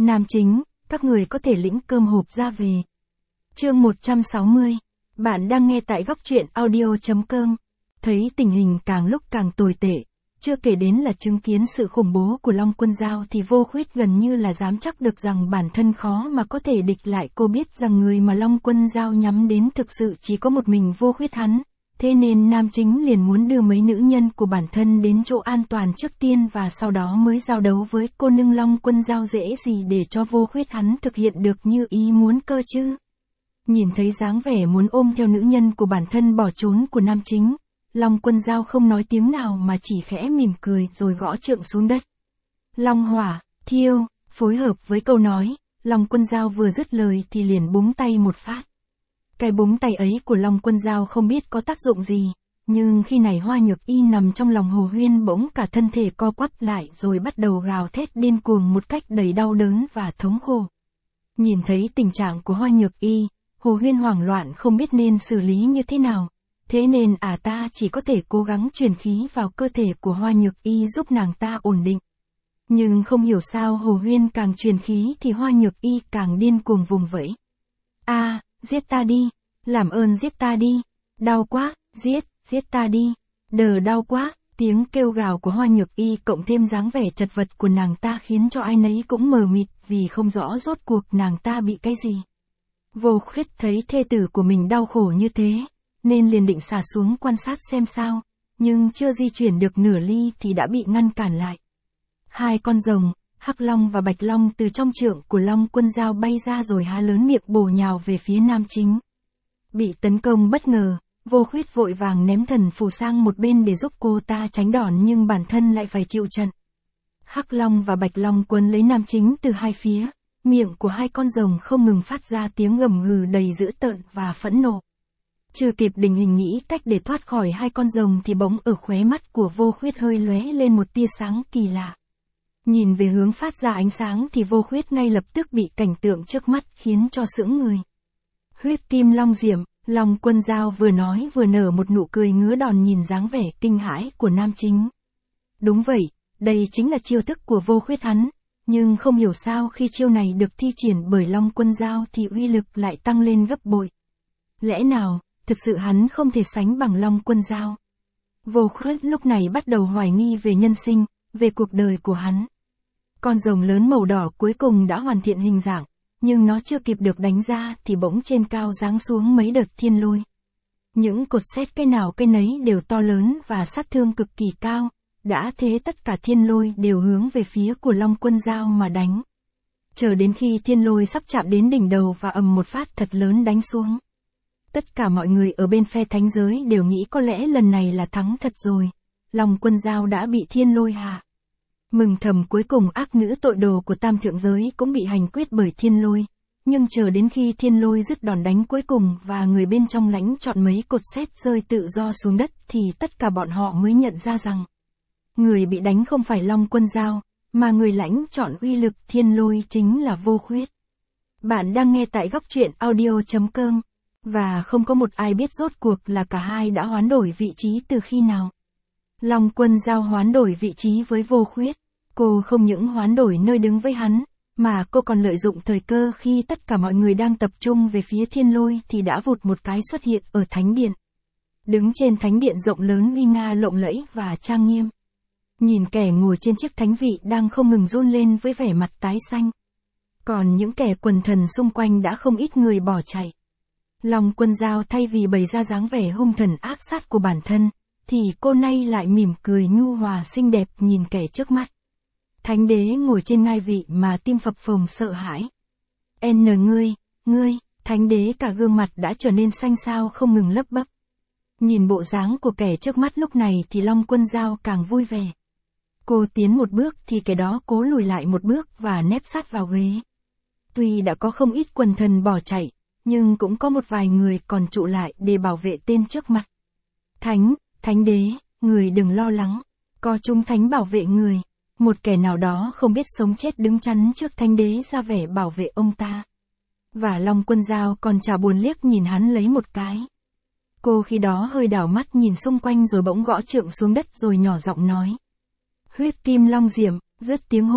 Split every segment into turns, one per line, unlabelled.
Nam chính, các người có thể lĩnh cơm hộp ra về. Chương 160. Bạn đang nghe tại góc truyện audio.com. Thấy tình hình càng lúc càng tồi tệ, chưa kể đến là chứng kiến sự khủng bố của Long Quân Dao thì Vô Khuyết gần như là dám chắc được rằng bản thân khó mà có thể địch lại. Cô biết rằng người mà Long Quân Dao nhắm đến thực sự chỉ có một mình Vô Khuyết hắn. Thế nên nam chính liền muốn đưa mấy nữ nhân của bản thân đến chỗ an toàn trước tiên và sau đó mới giao đấu với cô nương Long Quân Dao. Dễ gì để cho Vô Khuyết hắn thực hiện được như ý muốn cơ chứ. Nhìn thấy dáng vẻ muốn ôm theo nữ nhân của bản thân bỏ trốn của nam chính, Long Quân Dao không nói tiếng nào mà chỉ khẽ mỉm cười rồi gõ trượng xuống đất. Long hỏa, thiêu, phối hợp với câu nói, Long Quân Dao vừa dứt lời thì liền búng tay một phát. Cái búng tay ấy của Long Quân Dao không biết có tác dụng gì, nhưng khi này Hoa Nhược Y nằm trong lòng Hồ Huyên bỗng cả thân thể co quắp lại rồi bắt đầu gào thét điên cuồng một cách đầy đau đớn và thống khổ. Nhìn thấy tình trạng của Hoa Nhược Y, Hồ Huyên hoảng loạn không biết nên xử lý như thế nào, thế nên ta chỉ có thể cố gắng truyền khí vào cơ thể của Hoa Nhược Y giúp nàng ta ổn định. Nhưng không hiểu sao Hồ Huyên càng truyền khí thì Hoa Nhược Y càng điên cuồng vùng vẫy. Giết ta đi, làm ơn giết ta đi, đau quá, giết ta đi, đau quá. Tiếng kêu gào của Hoa Nhược Y cộng thêm dáng vẻ chật vật của nàng ta khiến cho ai nấy cũng mờ mịt vì không rõ rốt cuộc nàng ta bị cái gì. Vô Khuyết thấy thê tử của mình đau khổ như thế, nên liền định xả xuống quan sát xem sao, nhưng chưa di chuyển được nửa ly thì đã bị ngăn cản lại. Hai con rồng, Hắc Long và Bạch Long từ trong trượng của Long Quân Dao bay ra rồi há lớn miệng bổ nhào về phía nam chính. Bị tấn công bất ngờ, Vô Khuyết vội vàng ném thần phù sang một bên để giúp cô ta tránh đòn nhưng bản thân lại phải chịu trận. Hắc Long và Bạch Long quấn lấy nam chính từ hai phía, miệng của hai con rồng không ngừng phát ra tiếng gầm gừ đầy dữ tợn và phẫn nộ. Chưa kịp định hình nghĩ cách để thoát khỏi hai con rồng thì bỗng ở khóe mắt của Vô Khuyết hơi lóe lên một tia sáng kỳ lạ. Nhìn về hướng phát ra ánh sáng thì Vô Khuyết ngay lập tức bị cảnh tượng trước mắt khiến cho sững người. Huyết Kim Long Diệm, Long Quân Dao vừa nói vừa nở một nụ cười ngứa đòn nhìn dáng vẻ kinh hãi của nam chính. Đúng vậy, đây chính là chiêu thức của Vô Khuyết hắn, nhưng không hiểu sao khi chiêu này được thi triển bởi Long Quân Dao thì uy lực lại tăng lên gấp bội. Lẽ nào, thực sự hắn không thể sánh bằng Long Quân Dao? Vô Khuyết lúc này bắt đầu hoài nghi về nhân sinh, về cuộc đời của hắn. Con rồng lớn màu đỏ cuối cùng đã hoàn thiện hình dạng, nhưng nó chưa kịp được đánh ra thì bỗng trên cao giáng xuống mấy đợt thiên lôi. Những cột sét cái nào cái nấy đều to lớn và sát thương cực kỳ cao, đã thế tất cả thiên lôi đều hướng về phía của Long Quân Dao mà đánh. Chờ đến khi thiên lôi sắp chạm đến đỉnh đầu và ầm một phát thật lớn đánh xuống. Tất cả mọi người ở bên phe thánh giới đều nghĩ có lẽ lần này là thắng thật rồi, Long Quân Dao đã bị thiên lôi hạ. Mừng thầm cuối cùng ác nữ tội đồ của tam thượng giới cũng bị hành quyết bởi thiên lôi, nhưng chờ đến khi thiên lôi dứt đòn đánh cuối cùng và người bên trong lãnh chọn mấy cột sét rơi tự do xuống đất thì tất cả bọn họ mới nhận ra rằng người bị đánh không phải Long Quân Dao, mà người lãnh chọn uy lực thiên lôi chính là Vô Khuyết. Bạn đang nghe tại góc truyện audio.com, và không có một ai biết rốt cuộc là cả hai đã hoán đổi vị trí từ khi nào. Long Quân Dao hoán đổi vị trí với Vô Khuyết, cô không những hoán đổi nơi đứng với hắn, mà cô còn lợi dụng thời cơ khi tất cả mọi người đang tập trung về phía thiên lôi thì đã vụt một cái xuất hiện ở thánh điện. Đứng trên thánh điện rộng lớn uy nga lộng lẫy và trang nghiêm. Nhìn kẻ ngồi trên chiếc thánh vị đang không ngừng run lên với vẻ mặt tái xanh. Còn những kẻ quần thần xung quanh đã không ít người bỏ chạy. Long Quân Dao thay vì bày ra dáng vẻ hung thần ác sát của bản thân, thì cô nay lại mỉm cười nhu hòa xinh đẹp nhìn kẻ trước mắt. Thánh đế ngồi trên ngai vị mà tim phập phồng sợ hãi. Ngươi, thánh đế cả gương mặt đã trở nên xanh xao không ngừng lấp bấp. Nhìn bộ dáng của kẻ trước mắt lúc này thì Long Quân Dao càng vui vẻ. Cô tiến một bước thì kẻ đó cố lùi lại một bước và nép sát vào ghế. Tuy đã có không ít quần thần bỏ chạy, nhưng cũng có một vài người còn trụ lại để bảo vệ tên trước mặt. Thánh đế, người đừng lo lắng, có chúng thánh bảo vệ người. Một kẻ nào đó không biết sống chết đứng chắn trước thánh đế ra vẻ bảo vệ ông ta. Và Long Quân Dao còn chả buồn liếc nhìn hắn lấy một cái. Cô khi đó hơi đảo mắt nhìn xung quanh rồi bỗng gõ trượng xuống đất rồi nhỏ giọng nói. Huyết Kim Long Diệm, dứt tiếng hô,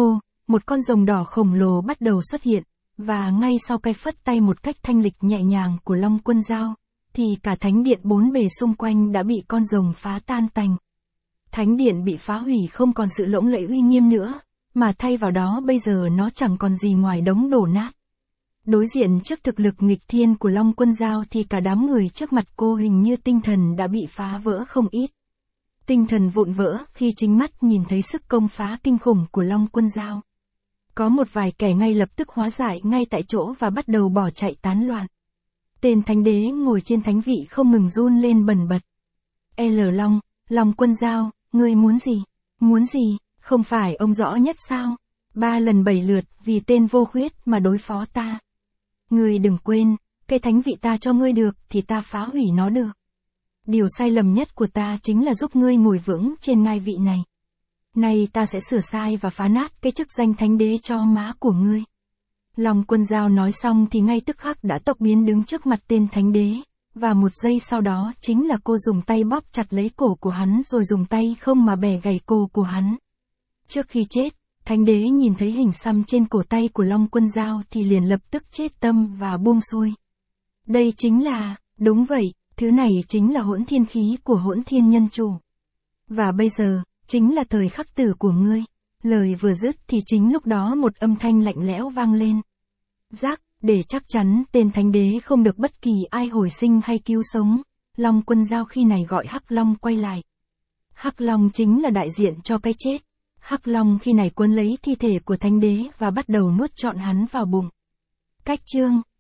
một con rồng đỏ khổng lồ bắt đầu xuất hiện, và ngay sau cái phất tay một cách thanh lịch nhẹ nhàng của Long Quân Dao, thì cả thánh điện bốn bề xung quanh đã bị con rồng phá tan tành. Thánh điện bị phá hủy không còn sự lộng lẫy uy nghiêm nữa, mà thay vào đó bây giờ nó chẳng còn gì ngoài đống đổ nát. Đối diện trước thực lực nghịch thiên của Long Quân Dao thì cả đám người trước mặt cô hình như tinh thần đã bị phá vỡ không ít. Tinh thần vụn vỡ khi chính mắt nhìn thấy sức công phá kinh khủng của Long Quân Dao. Có một vài kẻ ngay lập tức hóa giải ngay tại chỗ và bắt đầu bỏ chạy tán loạn. Tên thánh đế ngồi trên thánh vị không ngừng run lên bần bật. Long Quân Dao, ngươi muốn gì? Muốn gì? Không phải ông rõ nhất sao? 3 lần 7 lượt vì tên vô khuyết mà đối phó ta. Ngươi đừng quên, cái thánh vị ta cho ngươi được thì ta phá hủy nó được. Điều sai lầm nhất của ta chính là giúp ngươi ngồi vững trên ngai vị này. Nay ta sẽ sửa sai và phá nát cái chức danh thánh đế cho má của ngươi. Long Quân Dao nói xong thì ngay tức khắc đã tộc biến đứng trước mặt tên thánh đế, và một giây sau đó chính là cô dùng tay bóp chặt lấy cổ của hắn rồi dùng tay không mà bẻ gãy cổ của hắn. Trước khi chết, thánh đế nhìn thấy hình xăm trên cổ tay của Long Quân Dao thì liền lập tức chết tâm và buông xuôi. Đây chính là, đúng vậy, thứ này chính là hỗn thiên khí của hỗn thiên nhân chủ. Và bây giờ, chính là thời khắc tử của ngươi. Lời vừa dứt thì chính lúc đó một âm thanh lạnh lẽo vang lên. Rắc, để chắc chắn tên thánh đế không được bất kỳ ai hồi sinh hay cứu sống, Long Quân Dao khi này gọi Hắc Long quay lại. Hắc Long chính là đại diện cho cái chết. Hắc Long khi này cuốn lấy thi thể của thánh đế và bắt đầu nuốt trọn hắn vào bụng. Cách chương